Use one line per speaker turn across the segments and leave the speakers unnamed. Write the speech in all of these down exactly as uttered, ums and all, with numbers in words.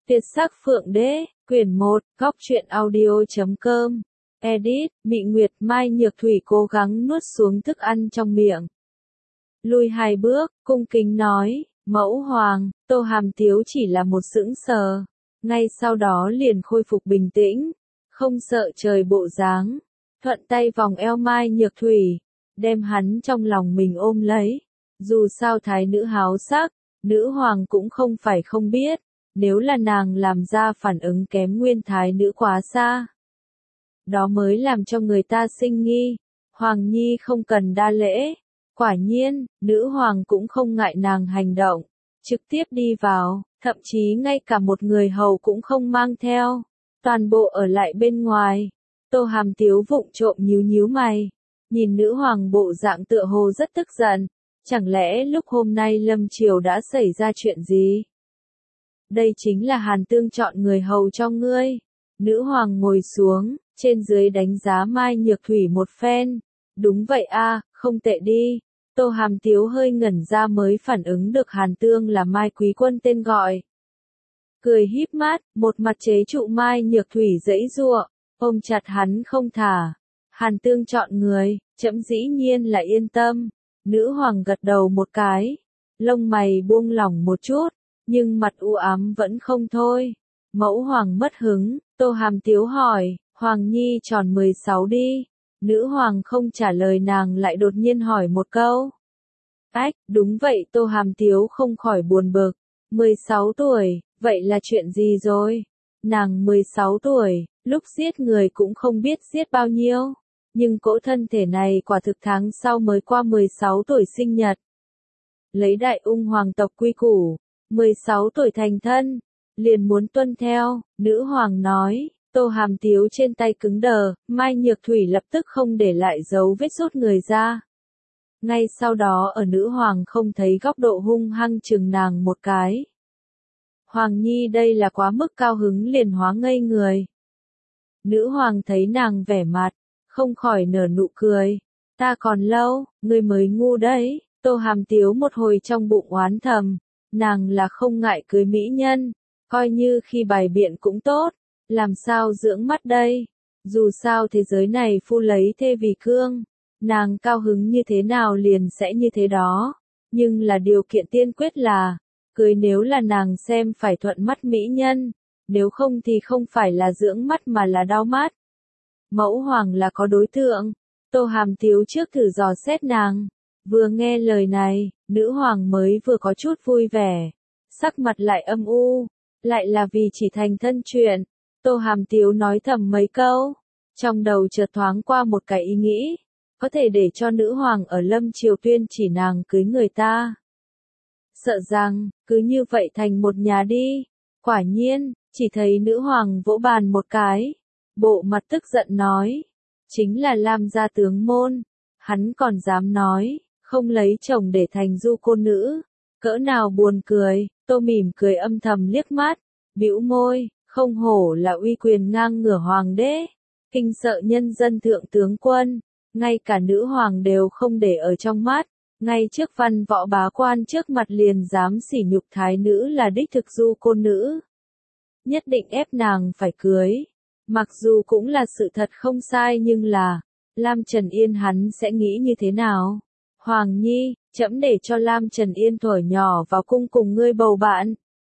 Tuyệt sắc phượng đế, quyển một, góc truyện audio chấm com. Edit, Mị Nguyệt. Mai Nhược Thủy cố gắng nuốt xuống thức ăn trong miệng. Lùi hai bước, cung kính nói, mẫu hoàng. Tô Hàm Tiếu chỉ là một sững sờ. Ngay sau đó liền khôi phục bình tĩnh, không sợ trời bộ dáng. Thuận tay vòng eo Mai Nhược Thủy, đem hắn trong lòng mình ôm lấy. Dù sao thái nữ háo sắc, nữ hoàng cũng không phải không biết. Nếu là nàng làm ra phản ứng kém nguyên thái nữ quá xa, đó mới làm cho người ta sinh nghi. Hoàng nhi không cần đa lễ. Quả nhiên, nữ hoàng cũng không ngại nàng hành động, trực tiếp đi vào, thậm chí ngay cả một người hầu cũng không mang theo, toàn bộ ở lại bên ngoài. Tô Hàm Tiếu vụng trộm nhíu nhíu mày, nhìn nữ hoàng bộ dạng tựa hồ rất tức giận, chẳng lẽ lúc hôm nay lâm triều đã xảy ra chuyện gì? Đây chính là Hàn Tương chọn người hầu cho ngươi. Nữ hoàng ngồi xuống, trên dưới đánh giá Mai Nhược Thủy một phen. Đúng vậy a, không tệ đi. Tô Hàm Tiếu hơi ngẩn ra mới phản ứng được Hàn Tương là Mai Quý Quân tên gọi. Cười híp mắt, một mặt chế trụ Mai Nhược Thủy giãy giụa, ôm chặt hắn không thả. Hàn Tương chọn người, trẫm dĩ nhiên là yên tâm. Nữ hoàng gật đầu một cái, lông mày buông lỏng một chút, nhưng mặt u ám vẫn không thôi. Mẫu hoàng mất hứng, Tô Hàm Tiếu hỏi, Hoàng nhi tròn mười sáu đi. Nữ hoàng không trả lời, nàng lại đột nhiên hỏi một câu. Ách, đúng vậy. Tô Hàm Tiếu không khỏi buồn bực. mười sáu tuổi, vậy là chuyện gì rồi? Nàng mười sáu tuổi, lúc giết người cũng không biết giết bao nhiêu. Nhưng cỗ thân thể này quả thực tháng sau mới qua mười sáu tuổi sinh nhật. Lấy đại ung hoàng tộc quy củ, mười sáu tuổi thành thân, liền muốn tuân theo. Nữ hoàng nói. Tô Hàm Tiếu trên tay cứng đờ, Mai Nhược Thủy lập tức không để lại dấu vết rút người ra. Ngay sau đó ở nữ hoàng không thấy góc độ hung hăng chừng nàng một cái. Hoàng nhi đây là quá mức cao hứng liền hóa ngây người. Nữ hoàng thấy nàng vẻ mặt, không khỏi nở nụ cười. Ta còn lâu, ngươi mới ngu đấy. Tô Hàm Tiếu một hồi trong bụng oán thầm, nàng là không ngại cưới mỹ nhân, coi như khi bày biện cũng tốt. Làm sao dưỡng mắt đây? Dù sao thế giới này phu lấy thê vì cương, nàng cao hứng như thế nào liền sẽ như thế đó. Nhưng là điều kiện tiên quyết là, cưới nếu là nàng xem phải thuận mắt mỹ nhân, nếu không thì không phải là dưỡng mắt mà là đau mắt. Mẫu hoàng là có đối tượng. Tô Hàm Tiếu trước thử dò xét nàng. Vừa nghe lời này, nữ hoàng mới vừa có chút vui vẻ, sắc mặt lại âm u, lại là vì chỉ thành thân chuyện. Tô Hàm Tiếu nói thầm mấy câu, trong đầu chợt thoáng qua một cái ý nghĩ, có thể để cho nữ hoàng ở lâm triều tuyên chỉ nàng cưới người ta. Sợ rằng, cứ như vậy thành một nhà đi. Quả nhiên, chỉ thấy nữ hoàng vỗ bàn một cái, bộ mặt tức giận nói, chính là Lam gia tướng môn, hắn còn dám nói, không lấy chồng để thành du cô nữ, cỡ nào buồn cười. Tô mỉm cười âm thầm liếc mắt, bĩu môi. Không hổ là uy quyền ngang ngửa hoàng đế, kinh sợ nhân dân thượng tướng quân, ngay cả nữ hoàng đều không để ở trong mắt, ngay trước văn võ bá quan trước mặt liền dám sỉ nhục thái nữ là đích thực du cô nữ. Nhất định ép nàng phải cưới, mặc dù cũng là sự thật không sai nhưng là, Lam Trần Yên hắn sẽ nghĩ như thế nào? Hoàng nhi, trẫm để cho Lam Trần Yên thuở nhỏ vào cung cùng ngươi bầu bạn.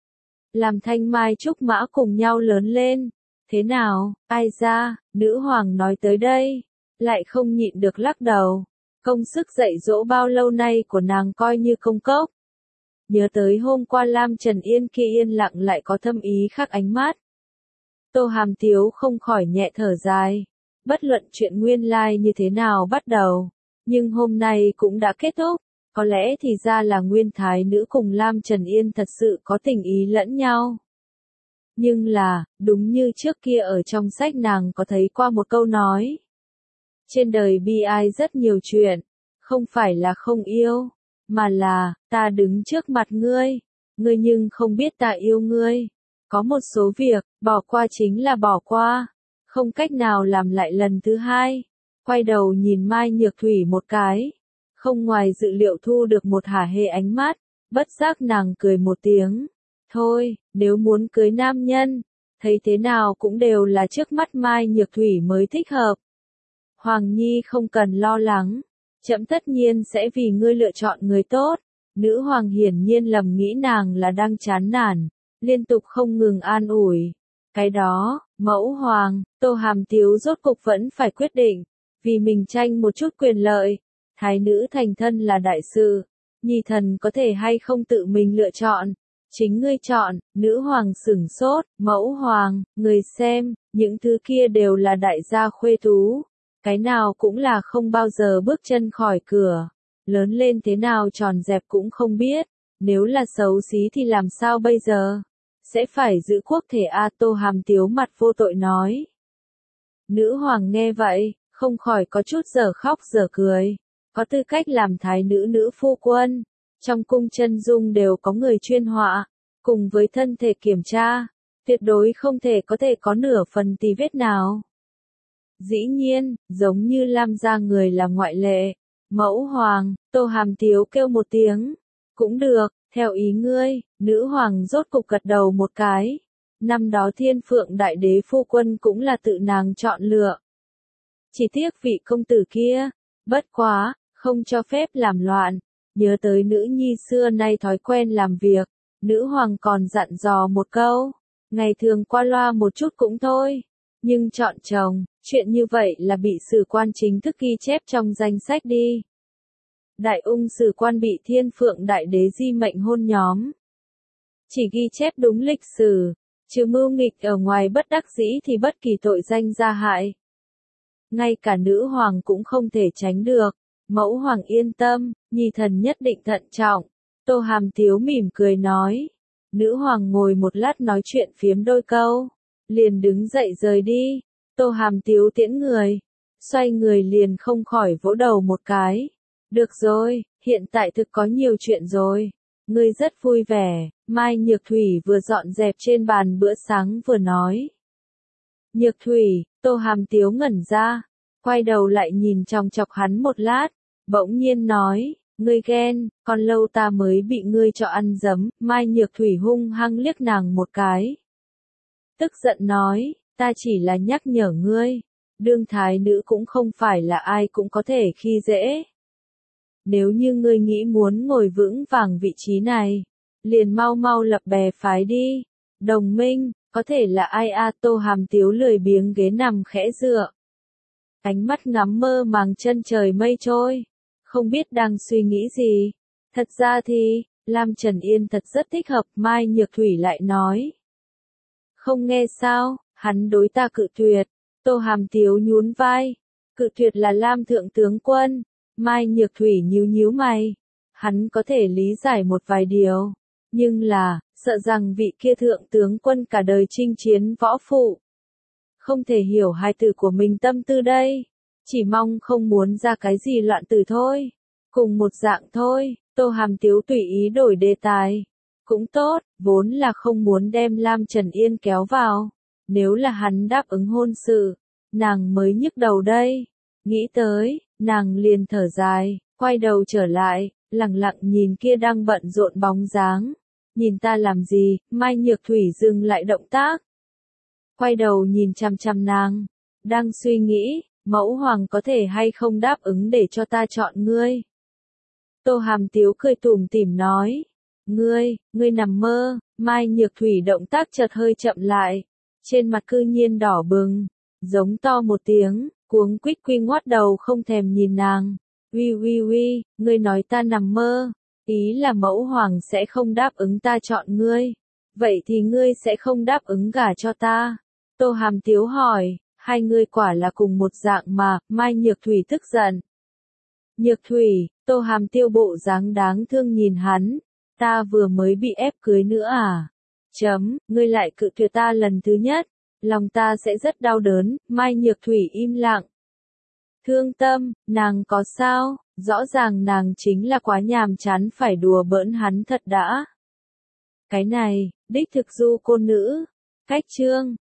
Làm thanh mai trúc mã cùng nhau lớn lên. Thế nào, ai ra, nữ hoàng nói tới đây, lại không nhịn được lắc đầu. Công sức dạy dỗ bao lâu nay của nàng coi như công cốc. Nhớ tới hôm qua Lam Trần Yên kia yên lặng lại có thâm ý khác ánh mắt. Tô Hàm Tiếu không khỏi nhẹ thở dài. Bất luận chuyện nguyên lai như thế nào bắt đầu, nhưng hôm nay cũng đã kết thúc. Có lẽ thì ra là nguyên thái nữ cùng Lam Trần Yên thật sự có tình ý lẫn nhau. Nhưng là, đúng như trước kia ở trong sách nàng có thấy qua một câu nói. Trên đời bi ai rất nhiều chuyện, không phải là không yêu, mà là, ta đứng trước mặt ngươi, ngươi nhưng không biết ta yêu ngươi. Có một số việc, bỏ qua chính là bỏ qua, không cách nào làm lại lần thứ hai. Quay đầu nhìn Mai Nhược Thủy một cái. Không ngoài dự liệu thu được một hả hê ánh mắt, bất giác nàng cười một tiếng. Thôi, nếu muốn cưới nam nhân, thấy thế nào cũng đều là trước mắt Mai Nhược Thủy mới thích hợp. Hoàng Nhi không cần lo lắng, trẫm tất nhiên sẽ vì ngươi lựa chọn người tốt. Nữ hoàng hiển nhiên lầm nghĩ nàng là đang chán nản, liên tục không ngừng an ủi. Cái đó, mẫu hoàng, Tô Hàm Tiếu rốt cục vẫn phải quyết định, vì mình tranh một chút quyền lợi. Thái nữ thành thân là đại sự, nhi thần có thể hay không tự mình lựa chọn. Chính ngươi chọn, nữ hoàng sửng sốt, mẫu hoàng, người xem, những thứ kia đều là đại gia khuê tú. Cái nào cũng là không bao giờ bước chân khỏi cửa. Lớn lên thế nào tròn dẹp cũng không biết, nếu là xấu xí thì làm sao bây giờ? Sẽ phải giữ quốc thể a Tô Hàm Tiếu mặt vô tội nói. Nữ hoàng nghe vậy, không khỏi có chút giờ khóc giờ cười. Có tư cách làm thái nữ nữ phu quân. Trong cung chân dung đều có người chuyên họa, cùng với thân thể kiểm tra, tuyệt đối không thể có thể có nửa phần tì vết nào. Dĩ nhiên, giống như Lam gia người là ngoại lệ. Mẫu hoàng, Tô Hàm Tiếu kêu một tiếng. Cũng được, theo ý ngươi, nữ hoàng rốt cục gật đầu một cái. Năm đó Thiên Phượng Đại Đế phu quân cũng là tự nàng chọn lựa. Chỉ tiếc vị công tử kia, bất quá, không cho phép làm loạn. Nhớ tới nữ nhi xưa nay thói quen làm việc, nữ hoàng còn dặn dò một câu. Ngày thường qua loa một chút cũng thôi. Nhưng chọn chồng, chuyện như vậy là bị sử quan chính thức ghi chép trong danh sách đi. Đại ung sử quan bị Thiên Phượng Đại Đế di mệnh hôn nhóm. Chỉ ghi chép đúng lịch sử, chứ mưu nghịch ở ngoài bất đắc dĩ thì bất kỳ tội danh gia hại. Ngay cả nữ hoàng cũng không thể tránh được. Mẫu hoàng yên tâm, nhi thần nhất định thận trọng. Tô Hàm Tiếu mỉm cười nói. Nữ hoàng ngồi một lát nói chuyện phiếm đôi câu, liền đứng dậy rời đi. Tô Hàm Tiếu tiễn người, xoay người liền không khỏi vỗ đầu một cái. Được rồi, hiện tại thực có nhiều chuyện rồi. Ngươi rất vui vẻ, Mai Nhược Thủy vừa dọn dẹp trên bàn bữa sáng vừa nói. Nhược Thủy, Tô Hàm Tiếu ngẩn ra, quay đầu lại nhìn chòng chọc hắn một lát, bỗng nhiên nói, ngươi ghen, còn lâu ta mới bị ngươi cho ăn dấm. Mai Nhược Thủy hung hăng liếc nàng một cái. Tức giận nói, ta chỉ là nhắc nhở ngươi, đương thái nữ cũng không phải là ai cũng có thể khi dễ. Nếu như ngươi nghĩ muốn ngồi vững vàng vị trí này, liền mau mau lập bè phái đi. Đồng minh, có thể là ai a Tô Hàm Tiếu lười biếng ghế nằm khẽ dựa. Ánh mắt ngắm mơ màng chân trời mây trôi, không biết đang suy nghĩ gì. Thật ra thì, Lam Trần Yên thật rất thích hợp. Mai Nhược Thủy lại nói. Không nghe sao, hắn đối ta cự tuyệt. Tô Hàm Tiếu nhún vai. Cự tuyệt là Lam Thượng Tướng Quân. Mai Nhược Thủy nhíu nhíu mày. Hắn có thể lý giải một vài điều. Nhưng là, sợ rằng vị kia Thượng Tướng Quân cả đời chinh chiến võ phụ. Không thể hiểu hài tử của mình tâm tư đây. Chỉ mong không muốn ra cái gì loạn tử thôi. Cùng một dạng thôi. Tô Hàm Tiếu tùy ý đổi đề tài. Cũng tốt, vốn là không muốn đem Lam Trần Yên kéo vào. Nếu là hắn đáp ứng hôn sự, nàng mới nhức đầu đây. Nghĩ tới, nàng liền thở dài, quay đầu trở lại, lặng lặng nhìn kia đang bận rộn bóng dáng. Nhìn ta làm gì? Mai Nhược Thủy dừng lại động tác. Quay đầu nhìn chằm chằm nàng, đang suy nghĩ, mẫu hoàng có thể hay không đáp ứng để cho ta chọn ngươi. Tô Hàm Tiếu cười tủm tỉm nói. Ngươi, ngươi nằm mơ. Mai Nhược Thủy động tác chợt hơi chậm lại. Trên mặt cư nhiên đỏ bừng. Giống to một tiếng, cuống quýt quy ngoắt đầu không thèm nhìn nàng. Uy uy uy, ngươi nói ta nằm mơ. Ý là mẫu hoàng sẽ không đáp ứng ta chọn ngươi. Vậy thì ngươi sẽ không đáp ứng gả cho ta. Tô Hàm Tiếu hỏi, hai ngươi quả là cùng một dạng mà. Mai Nhược Thủy tức giận. Nhược Thủy, Tô Hàm Tiêu bộ dáng đáng thương nhìn hắn. Ta vừa mới bị ép cưới nữa à? Chấm, ngươi lại cự tuyệt ta lần thứ nhất. Lòng ta sẽ rất đau đớn. Mai Nhược Thủy im lặng. Thương tâm, nàng có sao? Rõ ràng nàng chính là quá nhàm chán phải đùa bỡn hắn thật đã. Cái này, đích thực du cô nữ. Cách chương.